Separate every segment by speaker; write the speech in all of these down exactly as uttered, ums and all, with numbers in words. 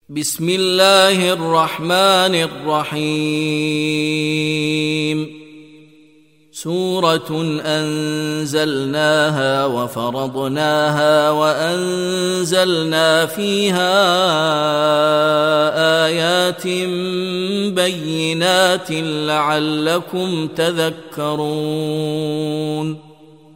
Speaker 1: بسم الله الرحمن الرحيم سورة أنزلناها وفرضناها وأنزلنا فيها آيات بينات لعلكم تذكرون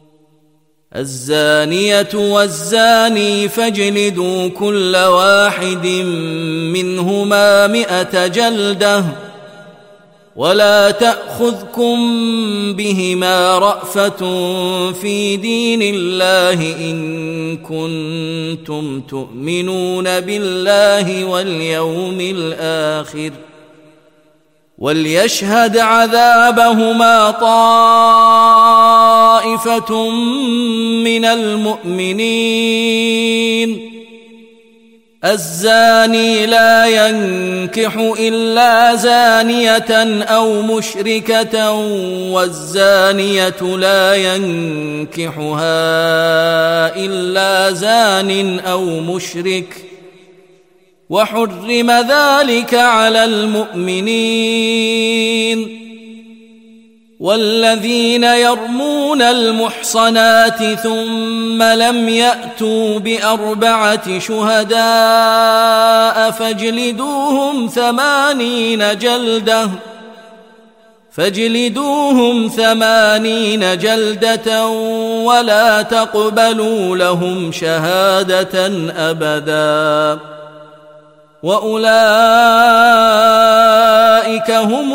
Speaker 1: الزانية والزاني فاجلدوا كل واحد منهما مئة جلدة ولا تأخذكم بهما رأفة في دين الله إن كنتم تؤمنون بالله واليوم الآخر وليشهد عذابهما طائفة من المؤمنين الزاني لا ينكح إلا زانية أو مشركة والزانية لا ينكحها إلا زان أو مشرك وحرم ذلك على المؤمنين والذين يرمون المحصنات ثم لم يأتوا بأربعة شهداء فاجلدوهم ثمانين جلدة فاجلدوهم ثمانين جلدة ولا تقبلوا لهم شهادة أبدا وأولئك هم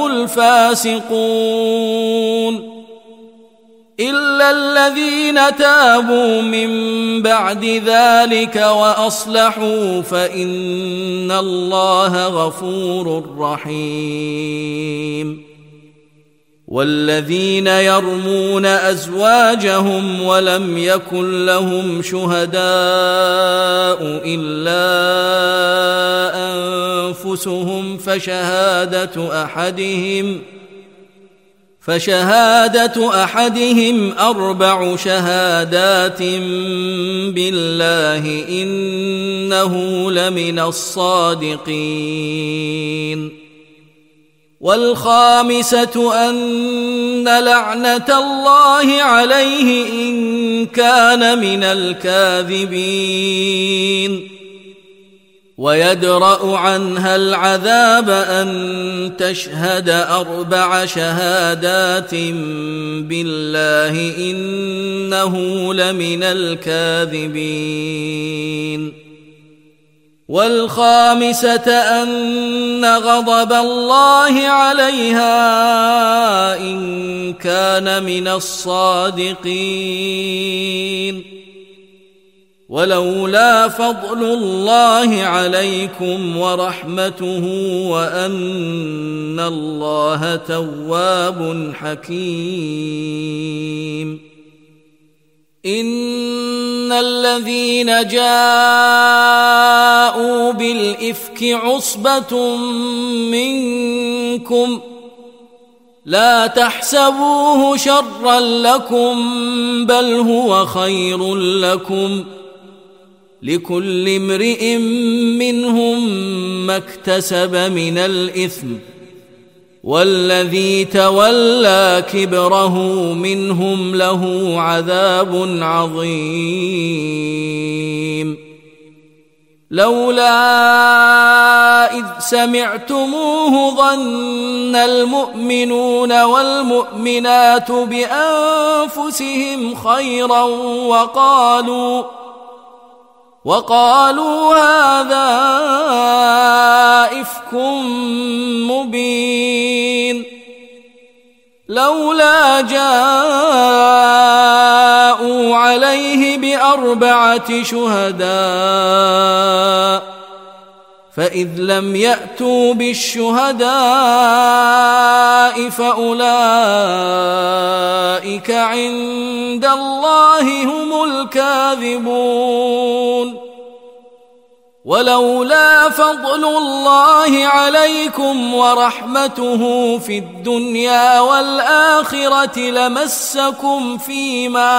Speaker 1: الفاسقون إلا الذين تابوا من بعد ذلك وأصلحوا فإن الله غفور رحيم والذين يرمون أزواجهم ولم يكن لهم شهداء إلا أنفسهم فشهادة أحدهم فشهادة أحدهم أربع شهادات بالله إنه لمن الصادقين والخامسة أن لعنة الله عليه إن كان من الكاذبين ويدرأ عنها العذاب أن تشهد أربع شهادات بالله إنه لمن الكاذبين والخامسة أن غضب الله عليها إن كان من الصادقين ولولا فضل الله عليكم ورحمته وأن الله تواب حكيم إن الذين جاءوا بالإفك عصبة منكم لا تحسبوه شرا لكم بل هو خير لكم لكل امرئ منهم ما اكتسب من الإثم والذي تولى كبره منهم له عذاب عظيم لولا إذ سمعتموه ظن المؤمنون والمؤمنات بأنفسهم خيرا وقالوا وقالوا هذا إفك مبين لولا جاءوا عليه بأربعة شهداء فإذ لم يأتوا بالشهداء فأولئك عند الله هم الكاذبون ولولا فضل الله عليكم ورحمته في الدنيا والآخرة لمسكم فيما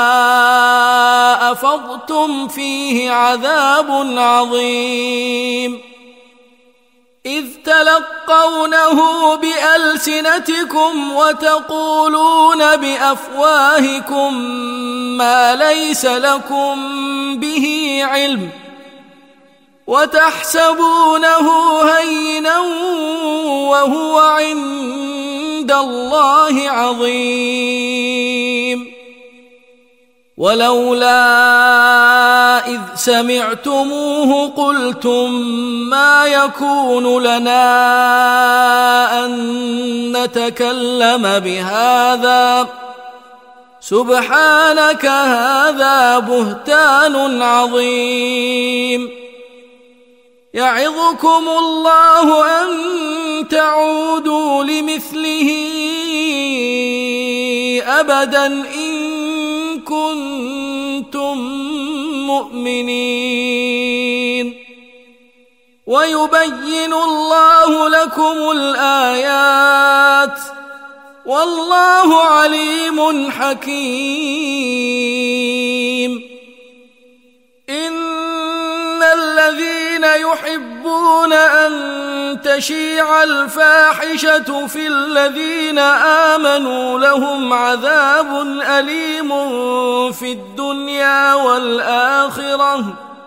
Speaker 1: أفضتم فيه عذاب عظيم إذ تلقونه بألسنتكم وتقولون بأفواهكم ما ليس لكم به علم وتحسبونه هينا وهو عند الله عظيم. ولولا إذ سمعتموه قلتم ما يكون لنا أن نتكلم بهذا سبحانك هذا بهتان عظيم. يعظكم الله أن تعودوا لمثله أبدا إن كنتم مؤمنين. ويبين الله لكم الآيات والله عليم حكيم. إن الذين يحبون أن تشيع الفاحشة في الذين آمنوا لهم عذاب أليم في الدنيا والآخرة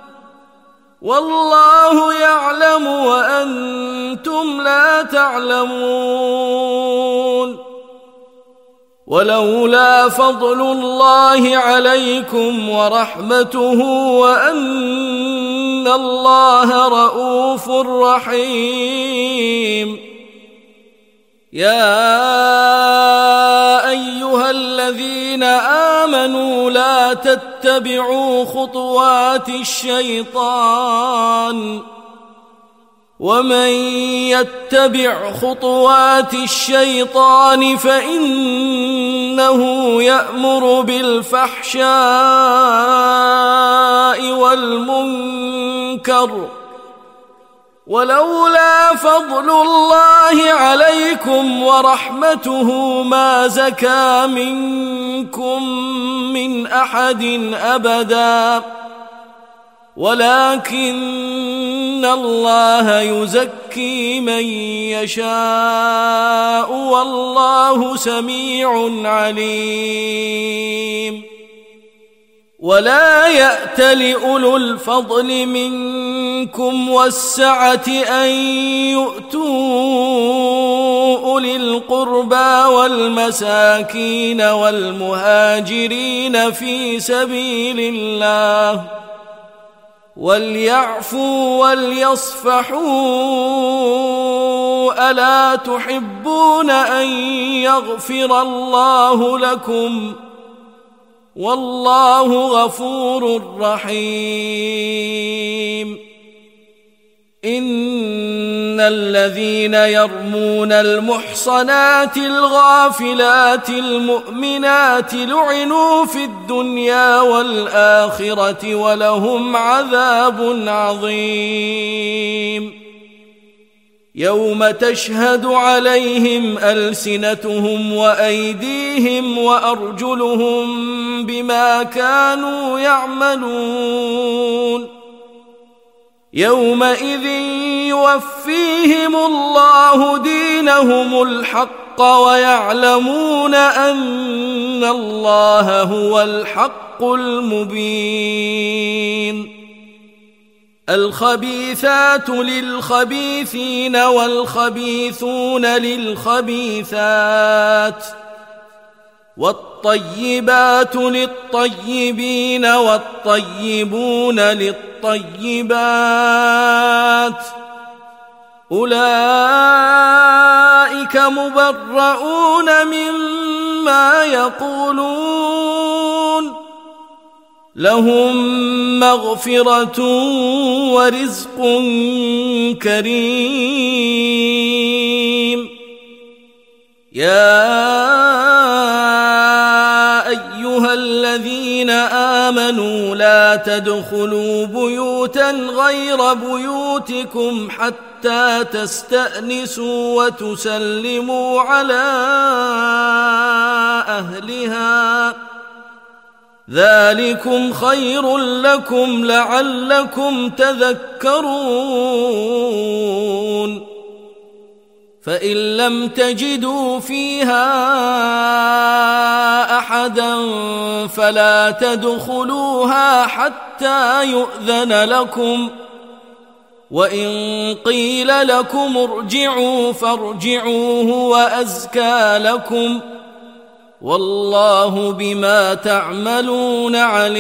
Speaker 1: والله يعلم وأنتم لا تعلمون. ولولا فضل الله عليكم ورحمته وأن الله رؤوف رحيم. يا أيها الذين آمنوا لا تتبعوا خطوات الشيطان ومن يتبع خطوات الشيطان فإنه يأمر بالفحشاء والمنكر ولولا فضل الله عليكم ورحمته ما زكى منكم من أحد أبدا ولكن الله يزكي من يشاء والله سميع عليم. ولا يأت لأولو الفضل منكم والسعة أن يؤتوا أولي القربى والمساكين والمهاجرين في سبيل الله وليعفوا وليصفحوا ألا تحبون أن يغفر الله لكم والله غفور رحيم. إن الذين يرمون المحصنات الغافلات المؤمنات لعنوا في الدنيا والآخرة ولهم عذاب عظيم. يوم تشهد عليهم ألسنتهم وأيديهم وأرجلهم بما كانوا يعملون. يومئذ يوفيهم الله دينهم الحق ويعلمون أن الله هو الحق المبين. الخبيثات للخبيثين والخبيثون للخبيثات والطيبات للطيبين والطيبون للطيبات أولئك مبرؤون مما يقولون لهم مغفرة ورزق كريم. يا أيها الذين آمنوا لا تدخلوا بيوتا غير بيوتكم حتى تستأنسوا وتسلموا على أهلها ذلكم خير لكم لعلكم تذكرون. فإن لم تجدوا فيها أحدا فلا تدخلوها حتى يؤذن لكم، وإن قيل لكم ارجعوا فارجعوا هو أزكى لكم، والله بما تعملون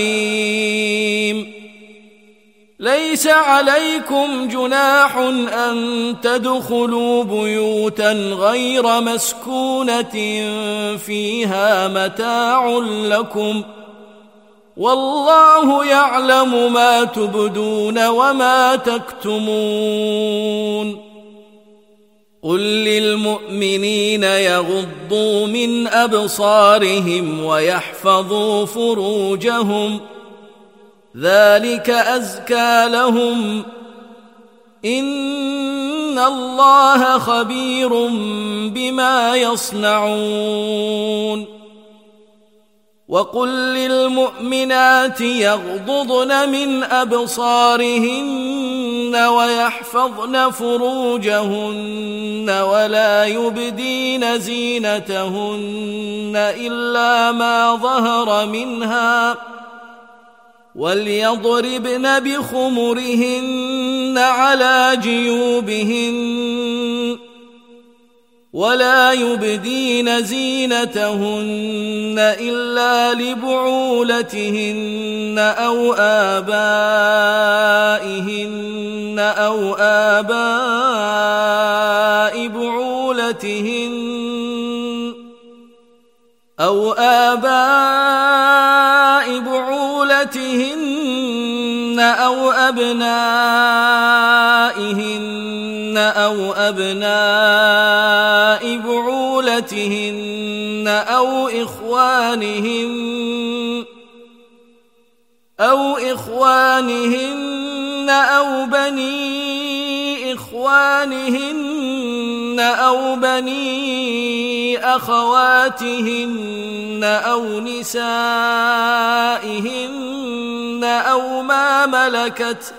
Speaker 1: عليم. ليس عليكم جناح أن تدخلوا بيوتا غير مسكونة فيها متاع لكم، والله يعلم ما تبدون وما تكتمون. قل للمؤمنين يغضوا من أبصارهم ويحفظوا فروجهم، ذلك أزكى لهم، إن الله خبير بما يصنعون. وقل للمؤمنات يغضضن من أبصارهن ويحفظن فروجهن ولا يبدين زينتهن إلا ما ظهر منها، وليضربن بخمرهن على جيوبهن، ولا يبدين زينتهن إلا لبعولتهن أو آبائهن أو آباء بعولتهن أو آباء بعولتهن أو أبنائهن أو أبناء بعولتهن أو إخوانهن أو إخوانهن أو بني إخوانهن أو بني أخواتهن أو نسائهن أو ما ملكت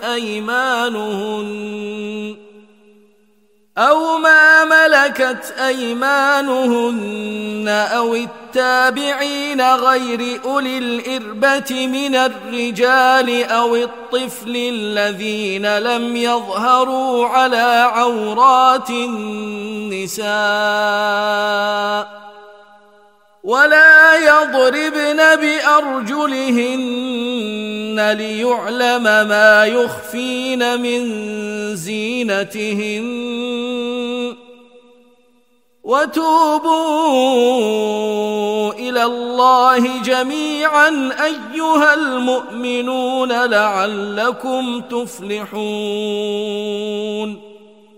Speaker 1: أيمانهن أو ما ملكت أيمانهن أو التابعين غير أولي الإربة من الرجال أو الطفل الذين لم يظهروا على عورات النساء، ولا يضربن بأرجلهن ليعلم ما يخفين من زينتهن. وتوبوا إلى الله جميعا أيها المؤمنون لعلكم تفلحون.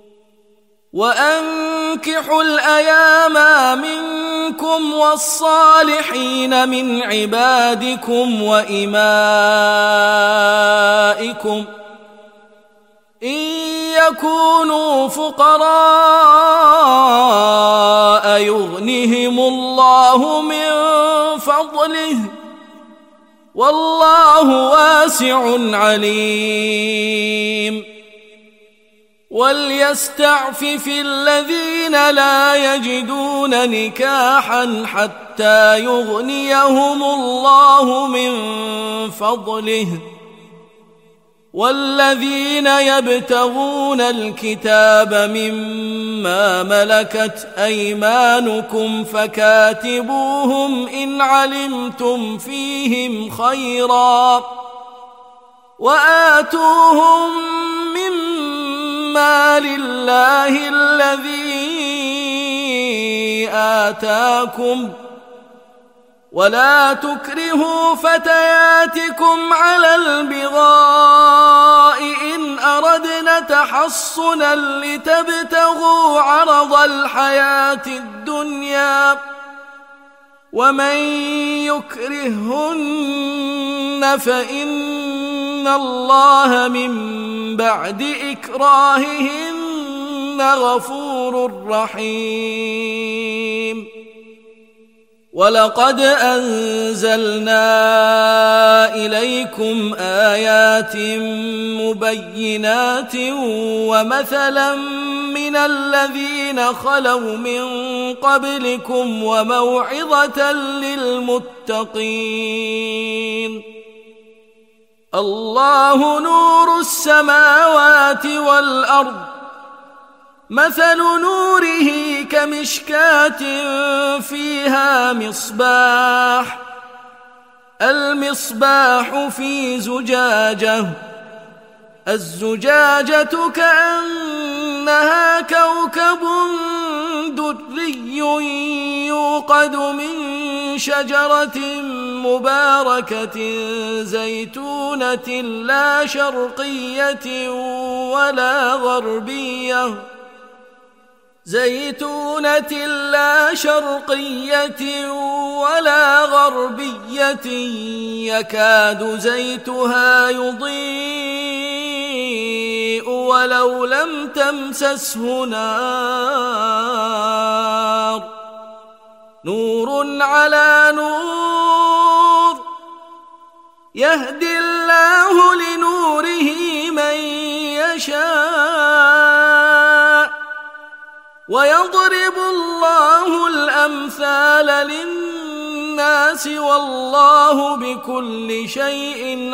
Speaker 1: وأنكحوا الأيام منكم والصالحين من عبادكم وإمائكم إن يكونوا فقراء يغنهم الله من فضله، والله واسع عليم. وليستعفف الذين لا يجدون نكاحا حتى يغنيهم الله من فضله، والذين يبتغون الكتاب مما ملكت أيمانكم فكاتبوهم إن علمتم فيهم خيرا، وآتوهم مما لله الذي آتاكم، ولا تكرهوا فتياتكم على البغاء إن أردنا تحصنا لتبتغوا عرض الحياة الدنيا، ومن يكرهن فإن الله من بعد إكراههن غفور رحيم. ولقد أنزلنا إليكم آيات مبينات ومثلا من الذين خلوا من قبلكم وموعظة للمتقين. الله نور السماوات والأرض، مثل نوره كمشكاة فيها مصباح، المصباح في زجاجة، الزجاجة كأنها كوكب دري يوقد من شجرة مباركة زيتونة لا شرقية ولا غربية زيتونة لا شرقية ولا غربية يكاد زيتها يضيء ولو لم تمسسه نار، نور على نور، يهدي الله لنوره من يشاء، ويضرب الله الأمثال للناس والله بكل شيء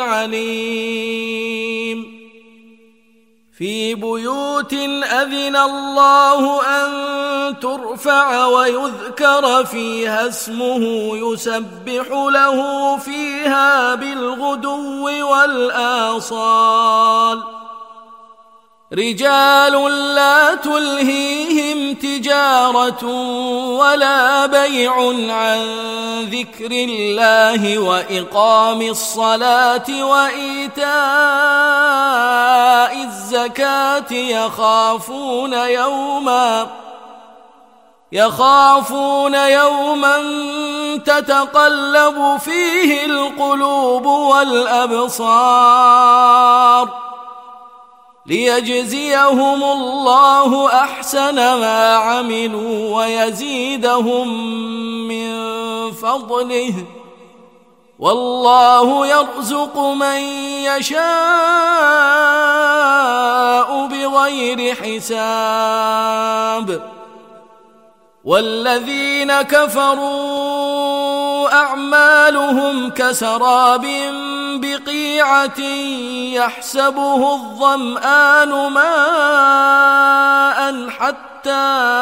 Speaker 1: عليم. في بيوت أذن الله أن ترفع ويذكر فيها اسمه يسبح له فيها بالغدو والآصال، رجال لا تلهيهم تجارة ولا بيع عن ذكر الله وإقام الصلاة وإيتاء الزكاة يخافون يوما يخافون يوما تتقلب فيه القلوب والأبصار، ليجزيهم الله أحسن ما عملوا ويزيدهم من فضله، والله يرزق من يشاء بغير حساب. والذين كفروا أعمالهم كسراب بقيعة يحسبه الظمآن ماء حتى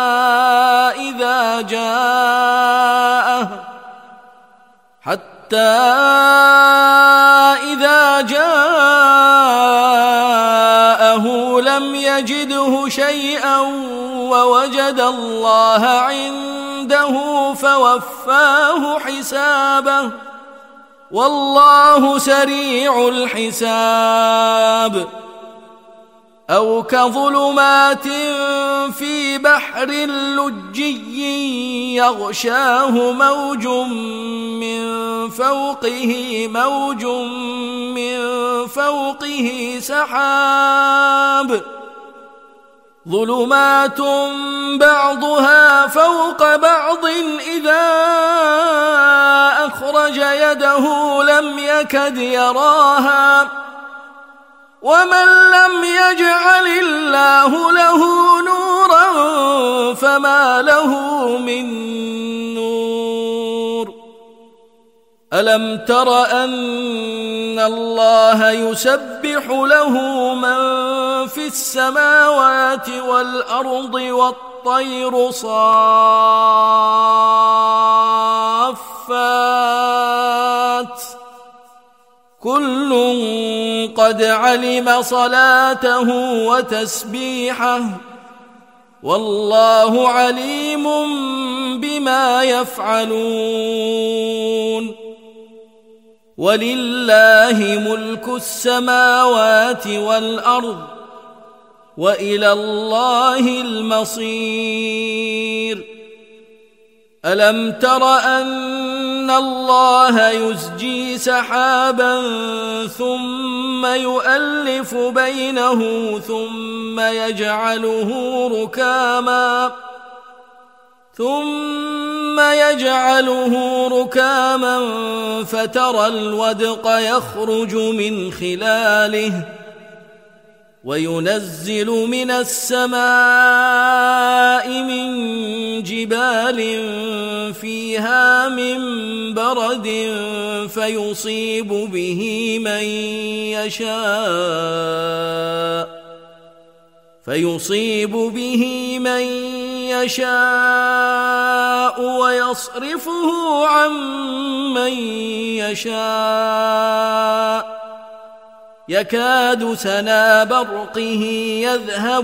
Speaker 1: إذا جاءه حتى إذا جاءه لم يجده شيئا ووجد الله عنده فوفاه حسابه، والله سريع الحساب. أو كظلمات في بحر لجي يغشاه موج من فوقه موج من فوقه سحاب، ظلمات بعضها فوق بعض إذا أخرج يده لم يكد يراها، ومن لم يجعل الله له نورا فما له من نور. ألم تر أن الله يسبح له من في السماوات والأرض والطير صافات، كل قد علم صلاته وتسبيحه، والله عليم بما يفعلون. ولله ملك السماوات والأرض وإلى الله المصير. ألم تر أن الله يزجي سحابا ثم يؤلف بينه ثم يجعله ركاما ثم يجعله ركاما فترى الودق يخرج من خلاله وينزل من السماء من جبال فيها من برد فيصيب به من يشاء فيصيب به من يشاء ويصرفه عن من يشاء يكاد سنا برقه يذهب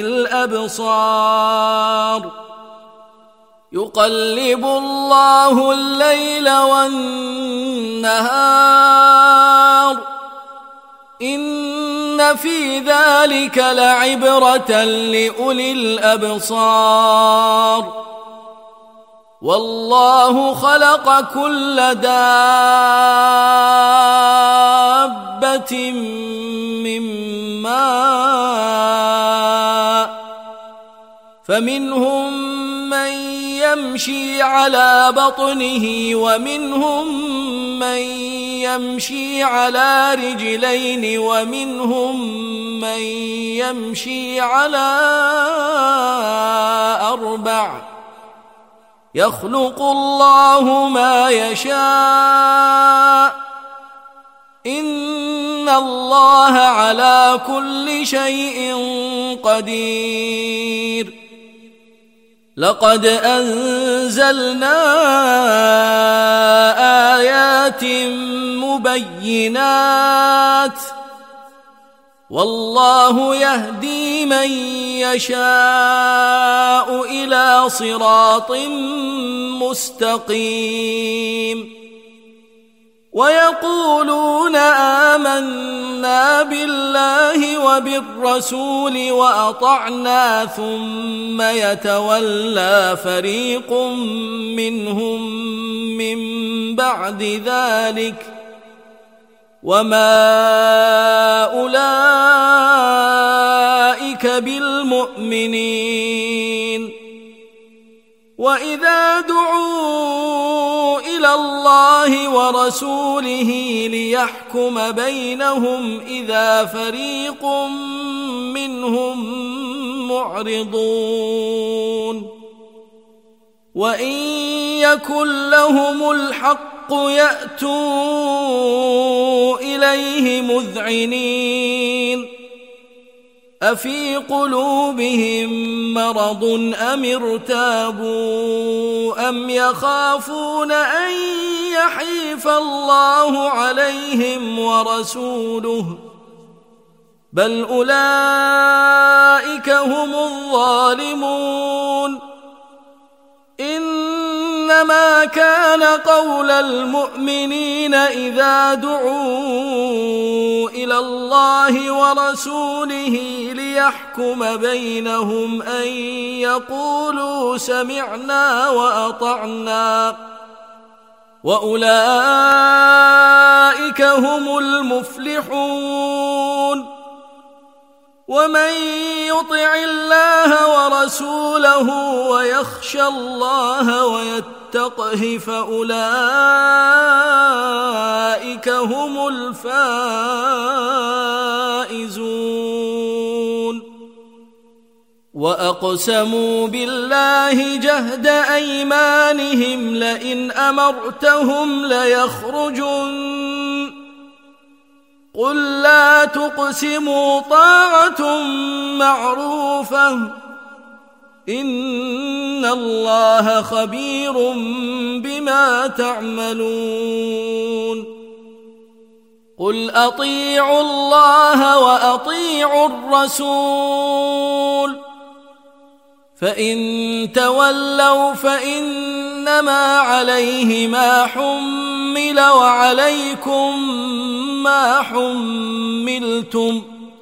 Speaker 1: بالأبصار يقلب الله الليل والنهار إن في ذلك لعبرة لأولي الأبصار والله خلق كل دابة من ماء فمنهم من يمشي على بطنه ومنهم من يمشي على رجلين ومنهم من يمشي على أربع يخلق الله ما يشاء إن الله على كل شيء قدير لقد أنزلنا آيات مبينات والله يهدي من يشاء إلى صراط مستقيم ويقولون آمنا بالله وبالرسول وأطعنا ثم يتولى فريق منهم من بعد ذلك وما أولئك بالمؤمنين وإذا دعوا إلى الله ورسوله ليحكم بينهم إذا فريق منهم معرضون وإن يكن لهم الحق يأتوا إليه مذعنين أفي قلوبهم مرض أم ارتابوا أم يخافون أن يحيف الله عليهم ورسوله بل أولئك هم الظالمون إنما كان قول المؤمنين إذا دعوا إلى الله ورسوله ليحكم بينهم أن يقولوا سمعنا وأطعنا وأولئك هم المفلحون ومن يطع الله ورسوله ويخشى الله ويتقه فأولئك هم الفائزون وأقسموا بالله جهد أيمانهم لئن أمرتهم ليخرجن قل لا تقسموا طاعة معروفة إن الله خبير بما تعملون قل أطيعوا الله وأطيعوا الرسول فإن تولوا فإنما عليه ما حمل وعليكم ما حملتم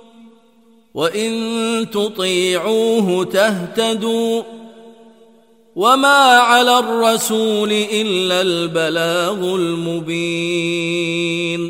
Speaker 1: وإن تطيعوه تهتدوا وما على الرسول إلا البلاغ المبين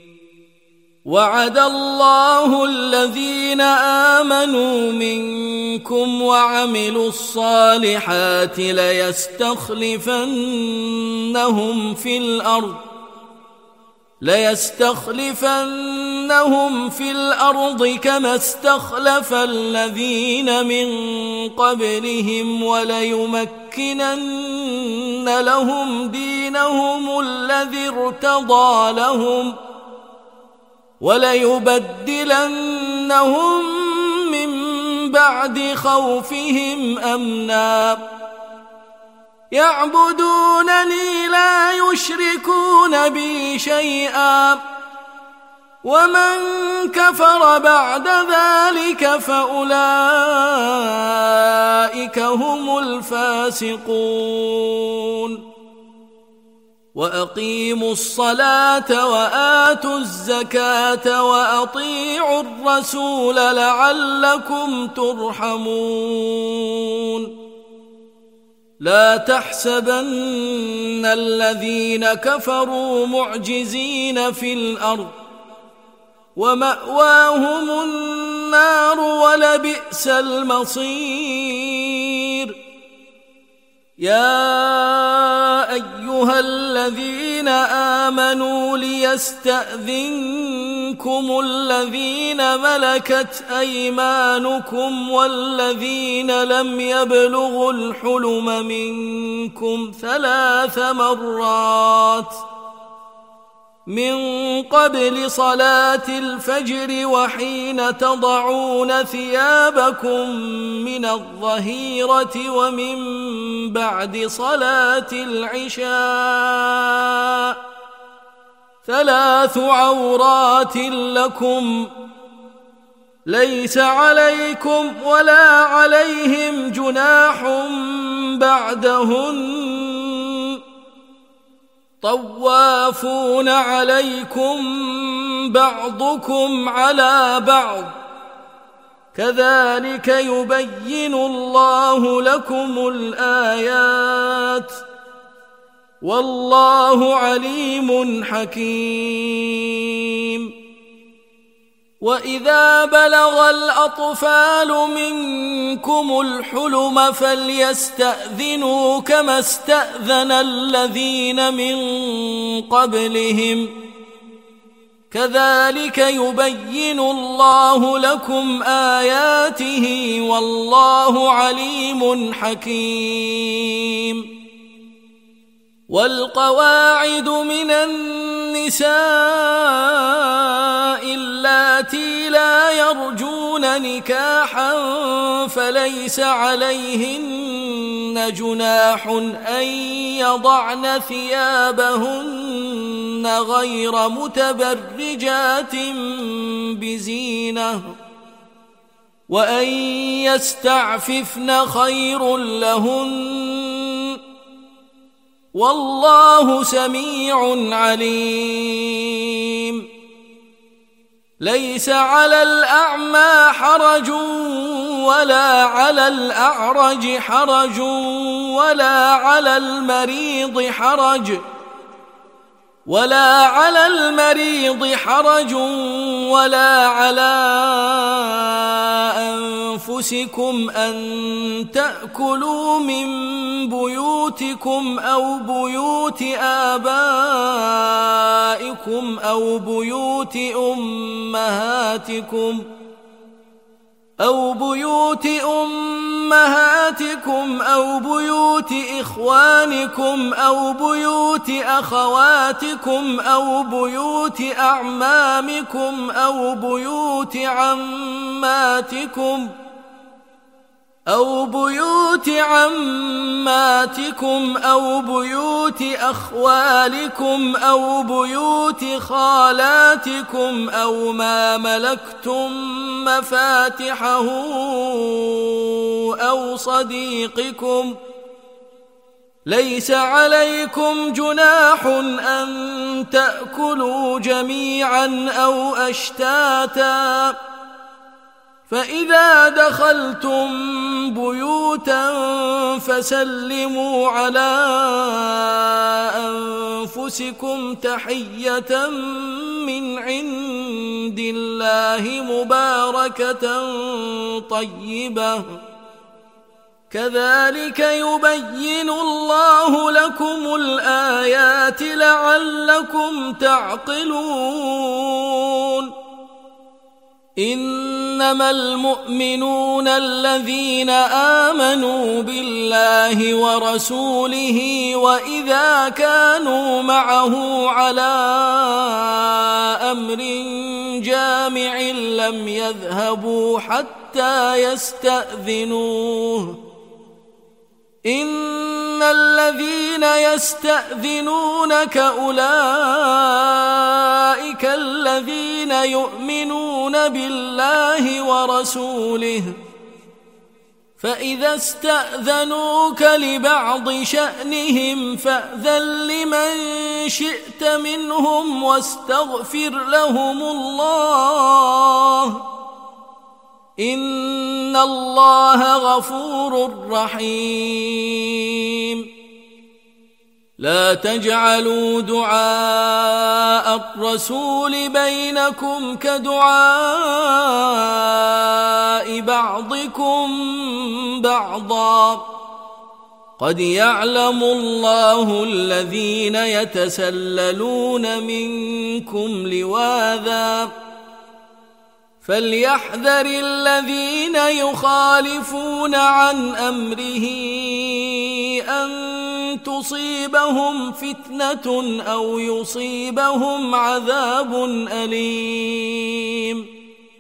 Speaker 1: وعد الله الذين آمنوا منكم وعملوا الصالحات ليستخلفنهم في الأرض ليستخلفنهم في الأرض كما استخلف الذين من قبلهم وليمكنن لهم دينهم الذي ارتضى لهم وليبدلنهم من بعد خوفهم أمنا يعبدونني لا يشركون بي شيئا ومن كفر بعد ذلك فأولئك هم الفاسقون وأقيموا الصلاة وآتوا الزكاة وأطيعوا الرسول لعلكم ترحمون لا تحسبن الذين كفروا معجزين في الأرض ومأواهم النار ولبئس المصير يا أيها الذين آمنوا ليستأذنكم الذين ملكت أيمانكم والذين لم يبلغوا الحلم منكم ثلاث مرات من قبل صلاة الفجر وحين تضعون ثيابكم من الظهيرة ومن بعد صلاة العشاء ثلاث عورات لكم ليس عليكم ولا عليهم جناح بعدهن طوافون عليكم بعضكم على بعض كذلك يبين الله لكم الآيات والله عليم حكيم وإذا بلغ الأطفال منكم الحلم فليستأذنوا كما استأذن الذين من قبلهم كذلك يبين الله لكم آياته والله عليم حكيم والقواعد من النساء اللاتي لا يرجون نكاحا فليس عليهن جناح أن يضعن ثيابهن غير متبرجات بزينة وأن يستعففن خير لهن والله سميع عليم ليس على الأعمى حرج ولا على الأعرج حرج ولا على المريض حرج ولا على المريض حرج ولا على أنفسكم أن تأكلوا من بيوتكم أو بيوت آبائكم أو بيوت أمهاتكم أو بيوت أمهاتكم أو بيوت إخوانكم أو بيوت أخواتكم أو بيوت أعمامكم أو بيوت عماتكم أو بيوت عماتكم أو بيوت أخوالكم أو بيوت خالاتكم أو ما ملكتم مفاتحه أو صديقكم ليس عليكم جناح أن تأكلوا جميعا أو أشتاتا فإذا دخلتم بيوتا فسلموا على أنفسكم تحية من عند الله مباركة طيبة كذلك يبين الله لكم الآيات لعلكم تعقلون إنما المؤمنون الذين آمنوا بالله ورسوله وإذا كانوا معه على أمر جامع لم يذهبوا حتى يستأذنوه إن الذين يستأذنونك أولئك الذين يؤمنون بالله ورسوله فإذا استأذنوك لبعض شأنهم فأذن لمن شئت منهم واستغفر لهم الله إن الله غفور رحيم لا تجعلوا دعاء الرسول بينكم كدعاء بعضكم بعضا قد يعلم الله الذين يتسللون منكم لواذا فليحذر الذين يخالفون عن أمره أن تصيبهم فتنة أو يصيبهم عذاب أليم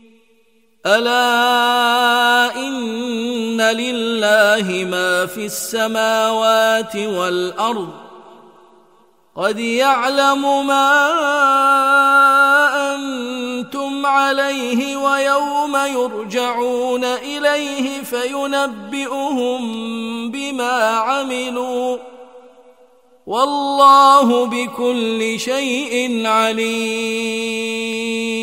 Speaker 1: ألا إن لله ما في السماوات والأرض قد يعلم ما أنتم عليه ويوم يرجعون إليه فينبئهم بما عملوا والله بكل شيء عليم